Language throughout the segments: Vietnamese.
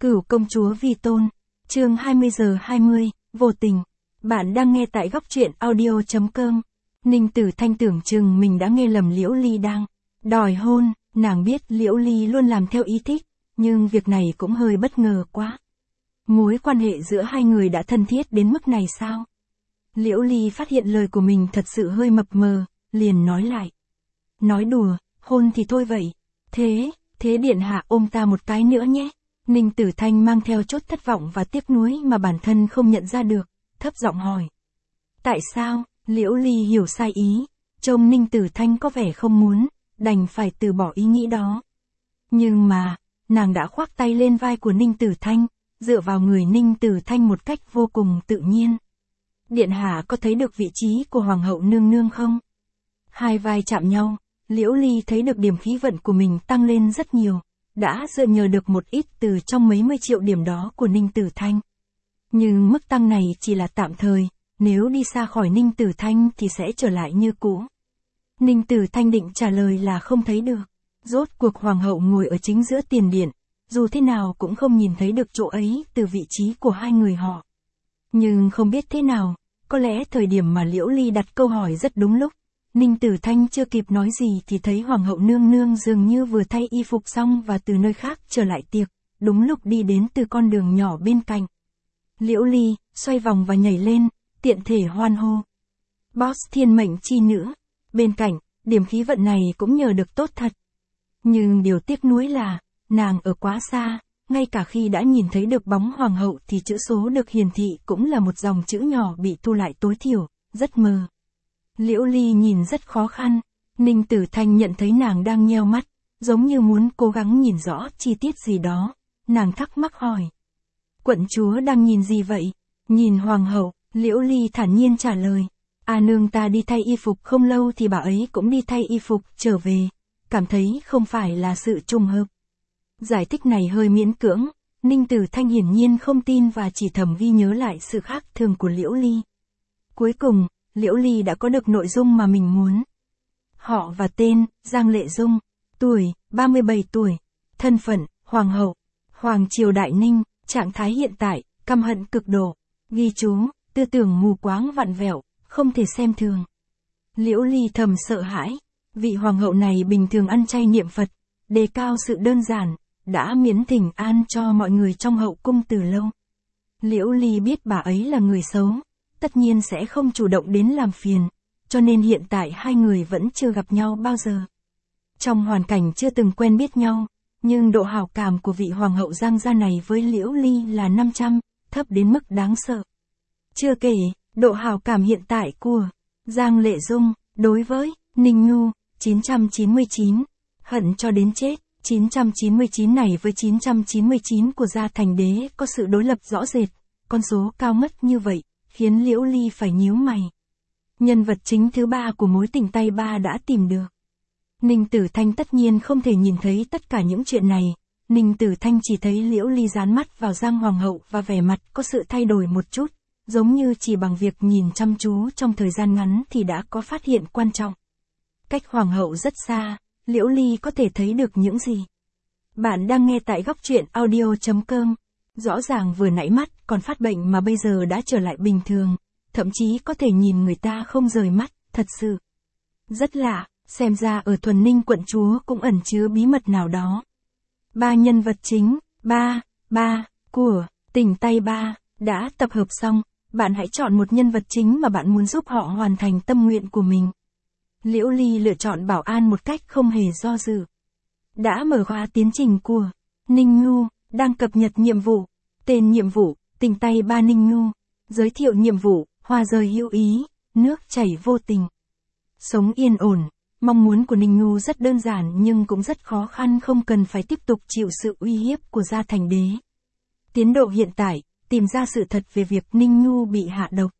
Cửu công chúa vi tôn. Chương 20:20, vô tình. Bạn đang nghe tại góc truyện audio.com. Ninh Tử Thanh tưởng chừng mình đã nghe lầm Liễu Ly đang đòi hôn, nàng biết Liễu Ly luôn làm theo ý thích, nhưng việc này cũng hơi bất ngờ quá. Mối quan hệ giữa hai người đã thân thiết đến mức này sao? Liễu Ly phát hiện lời của mình thật sự hơi mập mờ, liền nói lại. Nói đùa, hôn thì thôi vậy. Thế điện hạ ôm ta một cái nữa nhé. Ninh Tử Thanh mang theo chút thất vọng và tiếc nuối mà bản thân không nhận ra được, thấp giọng hỏi. Tại sao? Liễu Ly hiểu sai ý, trông Ninh Tử Thanh có vẻ không muốn, đành phải từ bỏ ý nghĩ đó. Nhưng mà, nàng đã khoác tay lên vai của Ninh Tử Thanh, dựa vào người Ninh Tử Thanh một cách vô cùng tự nhiên. Điện hạ có thấy được vị trí của Hoàng hậu nương nương không? Hai vai chạm nhau, Liễu Ly thấy được điểm khí vận của mình tăng lên rất nhiều, đã dựa nhờ được một ít từ trong mấy mươi triệu điểm đó của Ninh Tử Thanh. Nhưng mức tăng này chỉ là tạm thời, nếu đi xa khỏi Ninh Tử Thanh thì sẽ trở lại như cũ. Ninh Tử Thanh định trả lời là không thấy được. Rốt cuộc Hoàng hậu ngồi ở chính giữa tiền điện, dù thế nào cũng không nhìn thấy được chỗ ấy từ vị trí của hai người họ. Nhưng không biết thế nào, có lẽ thời điểm mà Liễu Ly đặt câu hỏi rất đúng lúc. Ninh Tử Thanh chưa kịp nói gì thì thấy Hoàng hậu nương nương dường như vừa thay y phục xong và từ nơi khác trở lại tiệc, đúng lúc đi đến từ con đường nhỏ bên cạnh. Liễu Ly xoay vòng và nhảy lên, tiện thể hoan hô. Boss thiên mệnh chi nữ. Bên cạnh, điểm khí vận này cũng nhờ được tốt thật. Nhưng điều tiếc nuối là, nàng ở quá xa, ngay cả khi đã nhìn thấy được bóng Hoàng hậu thì chữ số được hiển thị cũng là một dòng chữ nhỏ bị thu lại tối thiểu, rất mờ. Liễu Ly nhìn rất khó khăn, Ninh Tử Thanh nhận thấy nàng đang nheo mắt, giống như muốn cố gắng nhìn rõ chi tiết gì đó, nàng thắc mắc hỏi. Quận chúa đang nhìn gì vậy? Nhìn Hoàng hậu, Liễu Ly thản nhiên trả lời. Nương ta đi thay y phục không lâu thì bà ấy cũng đi thay y phục trở về, cảm thấy không phải là sự trùng hợp. Giải thích này hơi miễn cưỡng, Ninh Tử Thanh hiển nhiên không tin và chỉ thầm ghi nhớ lại sự khác thường của Liễu Ly. Cuối cùng, Liễu Ly đã có được nội dung mà mình muốn. Họ và tên, Giang Lệ Dung. Tuổi, 37 tuổi. Thân phận, Hoàng hậu. Hoàng triều Đại Ninh, trạng thái hiện tại, căm hận cực độ. Ghi chú, tư tưởng mù quáng vặn vẹo, không thể xem thường. Liễu Ly thầm sợ hãi. Vị Hoàng hậu này bình thường ăn chay niệm Phật, đề cao sự đơn giản, đã miễn thỉnh an cho mọi người trong hậu cung từ lâu. Liễu Ly biết bà ấy là người xấu, tất nhiên sẽ không chủ động đến làm phiền, cho nên hiện tại hai người vẫn chưa gặp nhau bao giờ. Trong hoàn cảnh chưa từng quen biết nhau, nhưng độ hảo cảm của vị Hoàng hậu Giang gia này với Liễu Ly là 500, thấp đến mức đáng sợ. Chưa kể, độ hảo cảm hiện tại của Giang Lệ Dung đối với Ninh Ngu, 999, hận cho đến chết. 999 này với 999 của Gia Thành Đế có sự đối lập rõ rệt, con số cao ngất như vậy, khiến Liễu Ly phải nhíu mày. Nhân vật chính thứ ba của mối tình tay ba đã tìm được. Ninh Tử Thanh tất nhiên không thể nhìn thấy tất cả những chuyện này, Ninh Tử Thanh chỉ thấy Liễu Ly dán mắt vào Giang Hoàng hậu và vẻ mặt có sự thay đổi một chút, giống như chỉ bằng việc nhìn chăm chú trong thời gian ngắn thì đã có phát hiện quan trọng. Cách Hoàng hậu rất xa, Liễu Ly có thể thấy được những gì? Bạn đang nghe tại góc truyện audio.com. Rõ ràng vừa nãy mắt còn phát bệnh mà bây giờ đã trở lại bình thường, thậm chí có thể nhìn người ta không rời mắt, thật sự. Rất lạ, xem ra ở Thuần Ninh quận chúa cũng ẩn chứa bí mật nào đó. Ba nhân vật chính, của tình tay ba, đã tập hợp xong, bạn hãy chọn một nhân vật chính mà bạn muốn giúp họ hoàn thành tâm nguyện của mình. Liễu Ly lựa chọn Bảo An một cách không hề do dự. Đã mở khóa tiến trình của Ninh Ngu, đang cập nhật nhiệm vụ. Tên nhiệm vụ, tình tay ba Ninh Ngu. Giới thiệu nhiệm vụ, hoa rơi hữu ý, nước chảy vô tình. Sống yên ổn. Mong muốn của Ninh Ngu rất đơn giản nhưng cũng rất khó khăn, không cần phải tiếp tục chịu sự uy hiếp của Gia Thành Đế. Tiến độ hiện tại, tìm ra sự thật về việc Ninh Ngu bị hạ độc.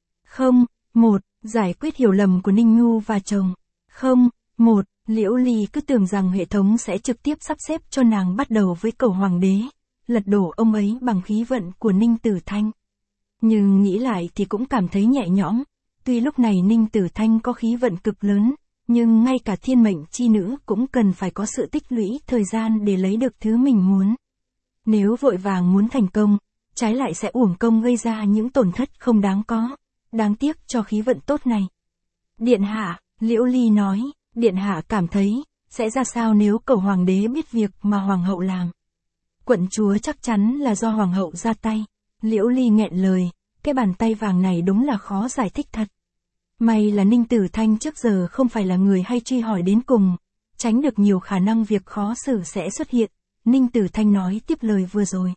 1. Giải quyết hiểu lầm của Ninh Ngu và chồng. 1. Liễu Ly cứ tưởng rằng hệ thống sẽ trực tiếp sắp xếp cho nàng bắt đầu với cầu hoàng đế, lật đổ ông ấy bằng khí vận của Ninh Tử Thanh. Nhưng nghĩ lại thì cũng cảm thấy nhẹ nhõm, tuy lúc này Ninh Tử Thanh có khí vận cực lớn, nhưng ngay cả thiên mệnh chi nữ cũng cần phải có sự tích lũy thời gian để lấy được thứ mình muốn. Nếu vội vàng muốn thành công, trái lại sẽ uổng công gây ra những tổn thất không đáng có. Đáng tiếc cho khí vận tốt này. Điện hạ, Liễu Ly nói, điện hạ cảm thấy, sẽ ra sao nếu cẩu hoàng đế biết việc mà hoàng hậu làm. Quận chúa chắc chắn là do hoàng hậu ra tay. Liễu Ly nghẹn lời, cái bàn tay vàng này đúng là khó giải thích thật. May là Ninh Tử Thanh trước giờ không phải là người hay truy hỏi đến cùng, tránh được nhiều khả năng việc khó xử sẽ xuất hiện. Ninh Tử Thanh nói tiếp lời vừa rồi.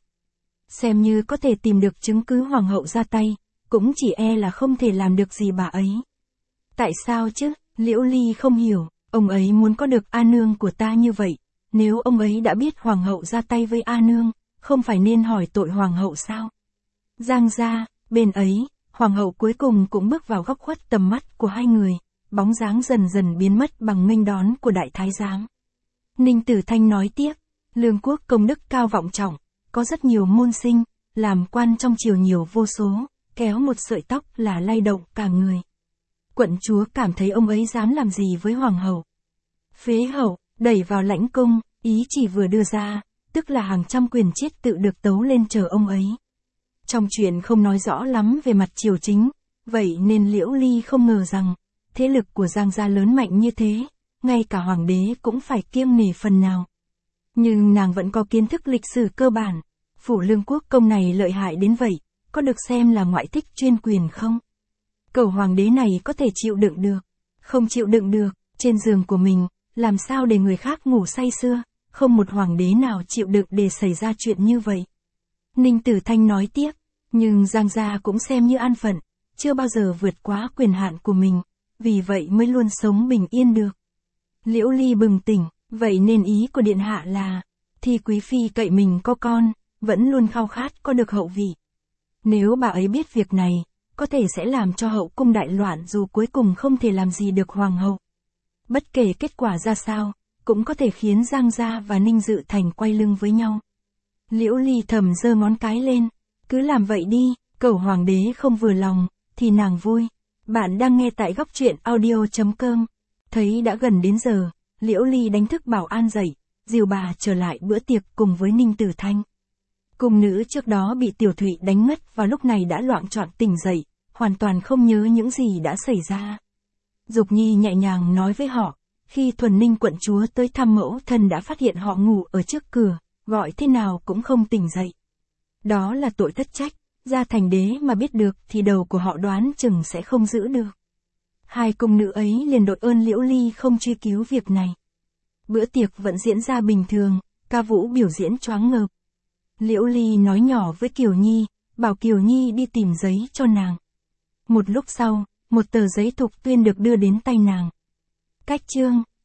Xem như có thể tìm được chứng cứ hoàng hậu ra tay, cũng chỉ e là không thể làm được gì bà ấy. Tại sao chứ? Liễu Ly không hiểu, ông ấy muốn có được A Nương của ta như vậy. Nếu ông ấy đã biết hoàng hậu ra tay với A Nương, không phải nên hỏi tội hoàng hậu sao? Giang gia, bên ấy, hoàng hậu cuối cùng cũng bước vào góc khuất tầm mắt của hai người, bóng dáng dần dần biến mất bằng nghênh đón của đại thái giám. Ninh Tử Thanh nói tiếp, Lương quốc công đức cao vọng trọng, có rất nhiều môn sinh, làm quan trong triều nhiều vô số, kéo một sợi tóc là lay động cả người. Quận chúa cảm thấy ông ấy dám làm gì với hoàng hậu. Phế hậu, đẩy vào lãnh cung, ý chỉ vừa đưa ra, tức là hàng trăm quyền chết tự được tấu lên chờ ông ấy. Trong chuyện không nói rõ lắm về mặt triều chính, vậy nên Liễu Ly không ngờ rằng, thế lực của Giang gia lớn mạnh như thế, ngay cả hoàng đế cũng phải kiêng nể phần nào. Nhưng nàng vẫn có kiến thức lịch sử cơ bản, phủ Lương quốc công này lợi hại đến vậy, có được xem là ngoại thích chuyên quyền không? Cẩu hoàng đế này có thể chịu đựng được, không chịu đựng được, trên giường của mình, làm sao để người khác ngủ say sưa, không một hoàng đế nào chịu đựng để xảy ra chuyện như vậy. Ninh Tử Thanh nói tiếp, nhưng Giang gia cũng xem như an phận, chưa bao giờ vượt quá quyền hạn của mình, vì vậy mới luôn sống bình yên được. Liễu Ly bừng tỉnh, vậy nên ý của điện hạ là, thì quý phi cậy mình có con, vẫn luôn khao khát có được hậu vị. Nếu bà ấy biết việc này, có thể sẽ làm cho hậu cung đại loạn dù cuối cùng không thể làm gì được hoàng hậu. Bất kể kết quả ra sao, cũng có thể khiến Giang gia và Ninh Dự Thành quay lưng với nhau. Liễu Ly thầm giơ ngón cái lên, cứ làm vậy đi, cẩu hoàng đế không vừa lòng, thì nàng vui. Bạn đang nghe tại góc truyện audio.com. Thấy đã gần đến giờ, Liễu Ly đánh thức Bảo An dậy, dìu bà trở lại bữa tiệc cùng với Ninh Tử Thanh. Cung nữ trước đó bị Tiểu Thụy đánh ngất và lúc này đã loạng choạng tỉnh dậy, hoàn toàn không nhớ những gì đã xảy ra. Dục Nhi nhẹ nhàng nói với họ, khi Thuần Ninh quận chúa tới thăm mẫu thân đã phát hiện họ ngủ ở trước cửa, gọi thế nào cũng không tỉnh dậy. Đó là tội thất trách, gia thành đế mà biết được thì đầu của họ đoán chừng sẽ không giữ được. Hai cung nữ ấy liền đội ơn Liễu Ly không truy cứu việc này. Bữa tiệc vẫn diễn ra bình thường, ca vũ biểu diễn choáng ngợp. Liễu Ly nói nhỏ với Kiều Nhi, bảo Kiều Nhi đi tìm giấy cho nàng. Một lúc sau, một tờ giấy thục tuyên được đưa đến tay nàng. Cách chương